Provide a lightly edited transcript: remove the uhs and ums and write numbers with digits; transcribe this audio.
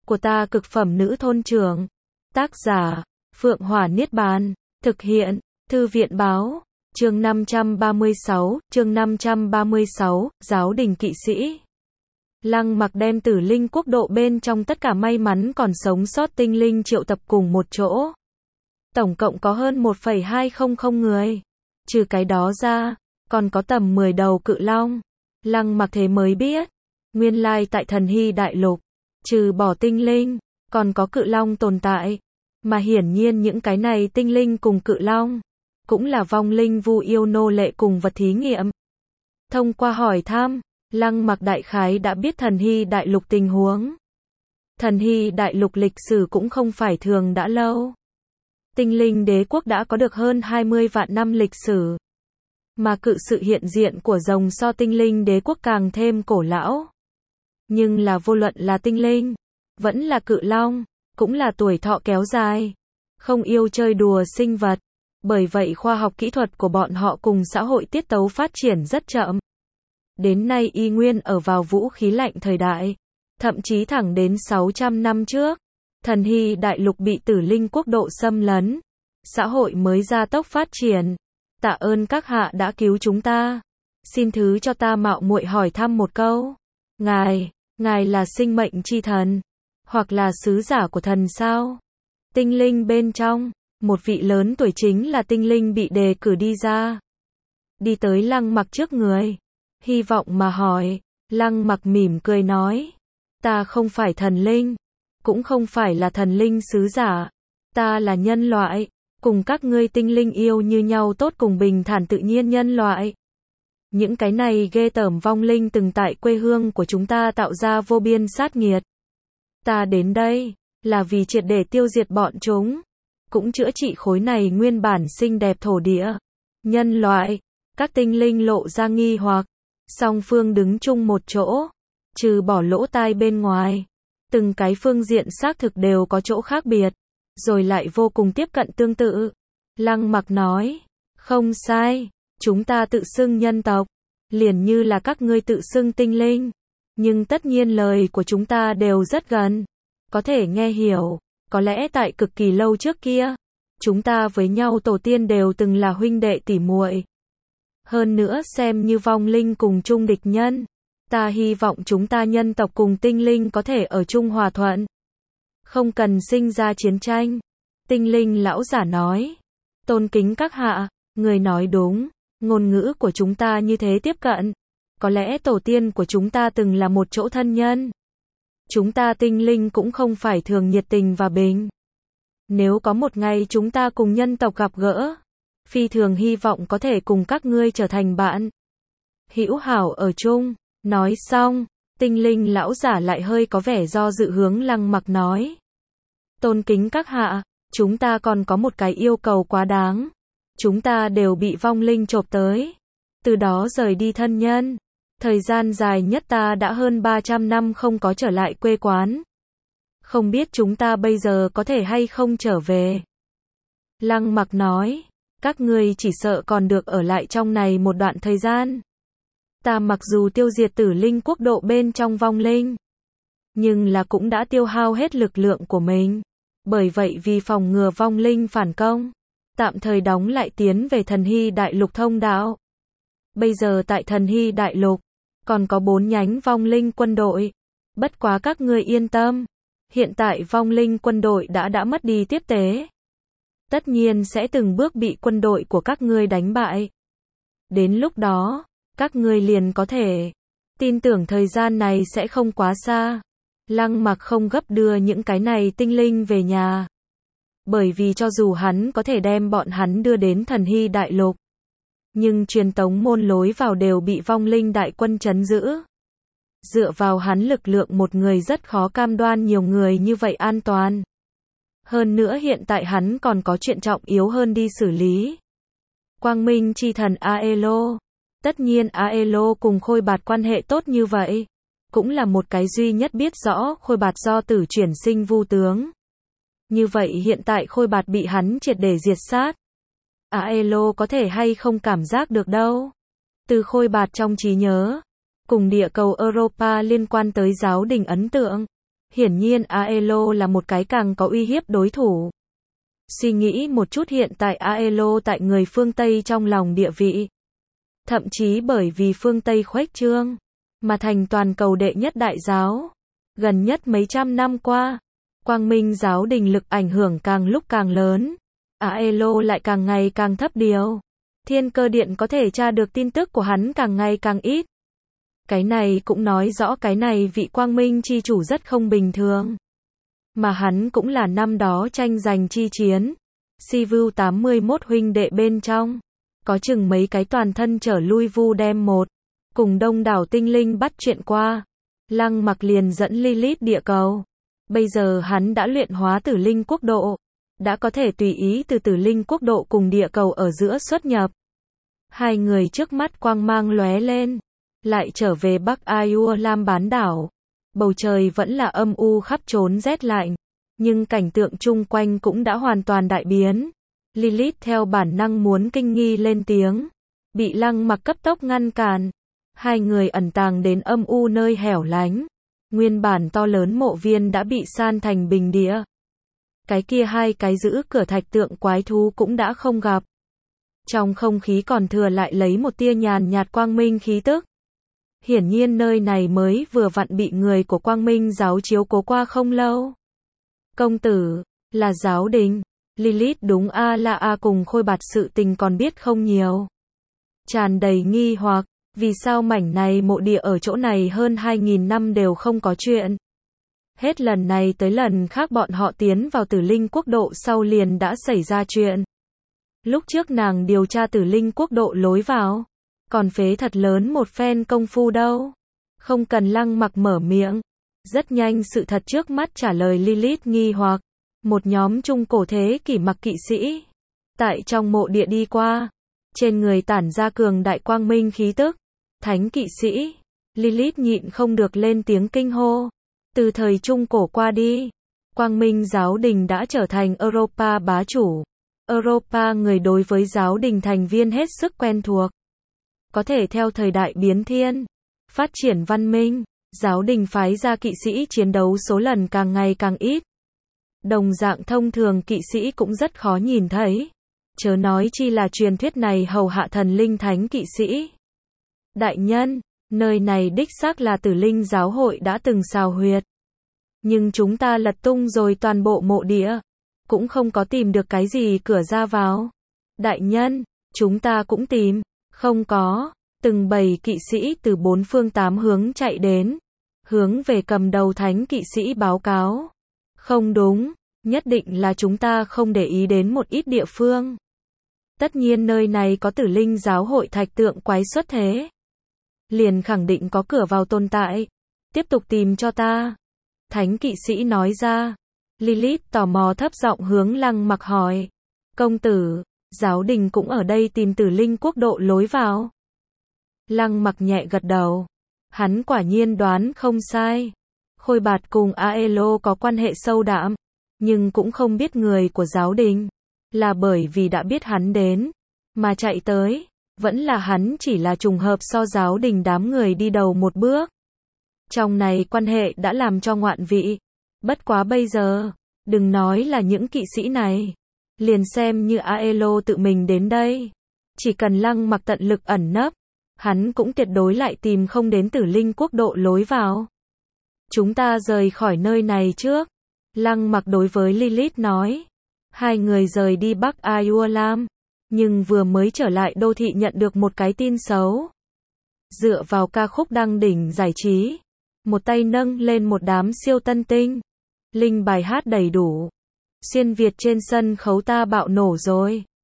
của ta cực phẩm nữ thôn trưởng. Tác giả, Phượng Hỏa Niết Bàn. Thực hiện, Thư viện Báo. Chương 536, Giáo đình kỵ sĩ. Lăng Mặc đem Tử Linh quốc độ bên trong tất cả may mắn còn sống sót tinh linh triệu tập cùng một chỗ. Tổng cộng có hơn 1,200 người. Trừ cái đó ra, còn có tầm 10 đầu cự long. Lăng Mặc thế mới biết, nguyên lai tại Thần Hy Đại Lục, trừ bỏ tinh linh, còn có cự long tồn tại. Mà hiển nhiên những cái này tinh linh cùng cự long, cũng là vong linh vu yêu nô lệ cùng vật thí nghiệm. Thông qua hỏi thăm, Lăng Mặc đại khái đã biết Thần Hy Đại Lục tình huống. Thần Hy Đại Lục lịch sử cũng không phải thường đã lâu. Tinh linh đế quốc đã có được hơn 20 vạn năm lịch sử. Mà cự sự hiện diện của rồng so tinh linh đế quốc càng thêm cổ lão. Nhưng là vô luận là tinh linh, vẫn là cự long, cũng là tuổi thọ kéo dài. Không yêu chơi đùa sinh vật. Bởi vậy khoa học kỹ thuật của bọn họ cùng xã hội tiết tấu phát triển rất chậm. Đến nay y nguyên ở vào vũ khí lạnh thời đại. Thậm chí thẳng đến 600 năm trước, Thần Hy Đại Lục bị Tử Linh quốc độ xâm lấn. Xã hội mới gia tốc phát triển. Tạ ơn các hạ đã cứu chúng ta. Xin thứ cho ta mạo muội hỏi thăm một câu. Ngài là sinh mệnh chi thần, hoặc là sứ giả của thần sao? Tinh linh bên trong, một vị lớn tuổi chính là tinh linh bị đề cử đi ra. Đi tới Lăng Mặc trước người, hy vọng mà hỏi. Lăng Mặc mỉm cười nói, ta không phải thần linh, cũng không phải là thần linh sứ giả. Ta là nhân loại, cùng các ngươi tinh linh yêu như nhau tốt cùng bình thản tự nhiên nhân loại. Những cái này ghê tởm vong linh từng tại quê hương của chúng ta tạo ra vô biên sát nghiệt. Ta đến đây, là vì triệt để tiêu diệt bọn chúng, cũng chữa trị khối này nguyên bản xinh đẹp thổ địa. Nhân loại, các tinh linh lộ ra nghi hoặc, song phương đứng chung một chỗ, trừ bỏ lỗ tai bên ngoài. Từng cái phương diện xác thực đều có chỗ khác biệt, rồi lại vô cùng tiếp cận tương tự. Lăng Mặc nói, không sai, chúng ta tự xưng nhân tộc, liền như là các ngươi tự xưng tinh linh. Nhưng tất nhiên lời của chúng ta đều rất gần, có thể nghe hiểu. Có lẽ tại cực kỳ lâu trước kia, chúng ta với nhau tổ tiên đều từng là huynh đệ tỉ muội. Hơn nữa xem như vong linh cùng chung địch nhân. Ta hy vọng chúng ta nhân tộc cùng tinh linh có thể ở chung hòa thuận, không cần sinh ra chiến tranh. Tinh linh lão giả nói, tôn kính các hạ, người nói đúng, ngôn ngữ của chúng ta như thế tiếp cận. Có lẽ tổ tiên của chúng ta từng là một chỗ thân nhân. Chúng ta tinh linh cũng không phải thường nhiệt tình và bình. Nếu có một ngày chúng ta cùng nhân tộc gặp gỡ, phi thường hy vọng có thể cùng các ngươi trở thành bạn hữu hảo ở chung. Nói xong, tinh linh lão giả lại hơi có vẻ do dự hướng Lăng Mặc nói, tôn kính các hạ, chúng ta còn có một cái yêu cầu quá đáng. Chúng ta đều bị vong linh chộp tới, từ đó rời đi thân nhân. Thời gian dài nhất ta đã hơn 300 năm không có trở lại quê quán. Không biết chúng ta bây giờ có thể hay không trở về. Lăng Mặc nói, các ngươi chỉ sợ còn được ở lại trong này một đoạn thời gian. Ta mặc dù tiêu diệt Tử Linh quốc độ bên trong vong linh, nhưng là cũng đã tiêu hao hết lực lượng của mình. Bởi vậy vì phòng ngừa vong linh phản công, tạm thời đóng lại tiến về Thần Hy Đại Lục thông đạo. Bây giờ tại Thần Hy Đại Lục, còn có 4 nhánh vong linh quân đội. Bất quá các ngươi yên tâm, hiện tại vong linh quân đội đã mất đi tiếp tế. Tất nhiên sẽ từng bước bị quân đội của các ngươi đánh bại. Đến lúc đó, các ngươi liền có thể tin tưởng thời gian này sẽ không quá xa. Lăng Mặc không gấp đưa những cái này tinh linh về nhà. Bởi vì cho dù hắn có thể đem bọn hắn đưa đến Thần Hy Đại Lục, nhưng truyền tống môn lối vào đều bị vong linh đại quân trấn giữ. Dựa vào hắn lực lượng một người rất khó cam đoan nhiều người như vậy an toàn. Hơn nữa hiện tại hắn còn có chuyện trọng yếu hơn đi xử lý. Quang Minh chi thần Aelo. Tất nhiên Aelo cùng Khôi Bạt quan hệ tốt như vậy, cũng là một cái duy nhất biết rõ Khôi Bạt do tử chuyển sinh vu tướng. Như vậy hiện tại Khôi Bạt bị hắn triệt để diệt sát. Aelo có thể hay không cảm giác được đâu. Từ Khôi Bạt trong trí nhớ, cùng địa cầu Europa liên quan tới giáo đình ấn tượng, Hiển nhiên Aelo là một cái càng có uy hiếp đối thủ. Suy nghĩ một chút hiện tại Aelo tại người phương Tây trong lòng địa vị. Thậm chí bởi vì phương Tây khuếch trương, mà thành toàn cầu đệ nhất đại giáo. Gần nhất mấy trăm năm qua, Quang Minh giáo đình lực ảnh hưởng càng lúc càng lớn. Aelo lại càng ngày càng thấp điều. Thiên Cơ Điện có thể tra được tin tức của hắn càng ngày càng ít. Cái này cũng nói rõ cái này vị Quang Minh chi chủ rất không bình thường. Mà hắn cũng là năm đó tranh giành chi chiến. Sivu 81 huynh đệ bên trong. Có chừng mấy cái toàn thân trở lui vu đem một. Cùng đông đảo tinh linh bắt chuyện qua. Lăng Mặc liền dẫn Lilith địa cầu. Bây giờ hắn đã luyện hóa tử linh quốc độ. Đã có thể tùy ý từ tử linh quốc độ cùng địa cầu ở giữa xuất nhập. Hai người trước mắt quang mang lóe lên. Lại trở về Bắc Ayur Lam bán đảo. Bầu trời vẫn là âm u khắp trốn rét lạnh. Nhưng cảnh tượng chung quanh cũng đã hoàn toàn đại biến. Lilith theo bản năng muốn kinh nghi lên tiếng. Bị Lăng Mặc cấp tốc ngăn cản. Hai người ẩn tàng đến âm u nơi hẻo lánh. Nguyên bản to lớn mộ viên đã bị san thành bình địa. Cái kia hai cái giữ cửa thạch tượng quái thú cũng đã không gặp. Trong không khí còn thừa lại lấy một tia nhàn nhạt quang minh khí tức. Hiển nhiên nơi này mới vừa vặn bị người của Quang Minh giáo chiếu cố qua không lâu. Công tử, là giáo đình. Lilith đúng là cùng Khôi Bạt sự tình còn biết không nhiều. Tràn đầy nghi hoặc, vì sao mảnh này mộ địa ở chỗ này hơn 2.000 năm đều không có chuyện. Hết lần này tới lần khác bọn họ tiến vào tử linh quốc độ sau liền đã xảy ra chuyện. Lúc trước nàng điều tra tử linh quốc độ lối vào. Còn phế thật lớn một phen công phu đâu. Không cần Lăng Mặc mở miệng. Rất nhanh sự thật trước mắt trả lời Lilith nghi hoặc. Một nhóm trung cổ thế kỷ mặc kỵ sĩ. Tại trong mộ địa đi qua. Trên người tản ra cường đại quang minh khí tức. Thánh kỵ sĩ. Lilith nhịn không được lên tiếng kinh hô. Từ thời trung cổ qua đi. Quang Minh giáo đình đã trở thành Europa bá chủ. Europa người đối với giáo đình thành viên hết sức quen thuộc. Có thể theo thời đại biến thiên, phát triển văn minh, giáo đình phái ra kỵ sĩ chiến đấu số lần càng ngày càng ít. Đồng dạng thông thường kỵ sĩ cũng rất khó nhìn thấy. Chớ nói chi là truyền thuyết này hầu hạ thần linh thánh kỵ sĩ. Đại nhân, nơi này đích xác là Tử Linh giáo hội đã từng xào huyệt. Nhưng chúng ta lật tung rồi toàn bộ mộ địa, cũng không có tìm được cái gì cửa ra vào. Đại nhân, chúng ta cũng tìm. Không có, từng bầy kỵ sĩ từ bốn phương tám hướng chạy đến, hướng về cầm đầu thánh kỵ sĩ báo cáo. Không đúng, nhất định là chúng ta không để ý đến một ít địa phương. Tất nhiên nơi này có Tử Linh giáo hội thạch tượng quái xuất thế. Liền khẳng định có cửa vào tồn tại. Tiếp tục tìm cho ta. Thánh kỵ sĩ nói ra. Lilith tò mò thấp giọng hướng Lăng Mặc hỏi. Công tử, giáo đình cũng ở đây tìm Tử Linh quốc độ lối vào. Lăng Mặc nhẹ gật đầu. Hắn quả nhiên đoán không sai. Khôi Bạt cùng Aelo có quan hệ sâu đậm, nhưng cũng không biết người của giáo đình. Là bởi vì đã biết hắn đến, mà chạy tới. Vẫn là hắn chỉ là trùng hợp so giáo đình đám người đi đầu một bước. Trong này quan hệ đã làm cho ngoạn vị. Bất quá bây giờ, đừng nói là những kỵ sĩ này. Liền xem như Aelo tự mình đến đây. Chỉ cần Lăng Mặc tận lực ẩn nấp, hắn cũng tuyệt đối lại tìm không đến Tử Linh quốc độ lối vào. Chúng ta rời khỏi nơi này trước. Lăng Mặc đối với Lilith nói. Hai người rời đi Bắc Ayur Lam. Nhưng vừa mới trở lại đô thị nhận được một cái tin xấu. Dựa vào ca khúc đăng đỉnh giải trí. Một tay nâng lên một đám siêu tân tinh. Linh bài hát đầy đủ. Xuyên Việt trên sân khấu ta bạo nổ rồi.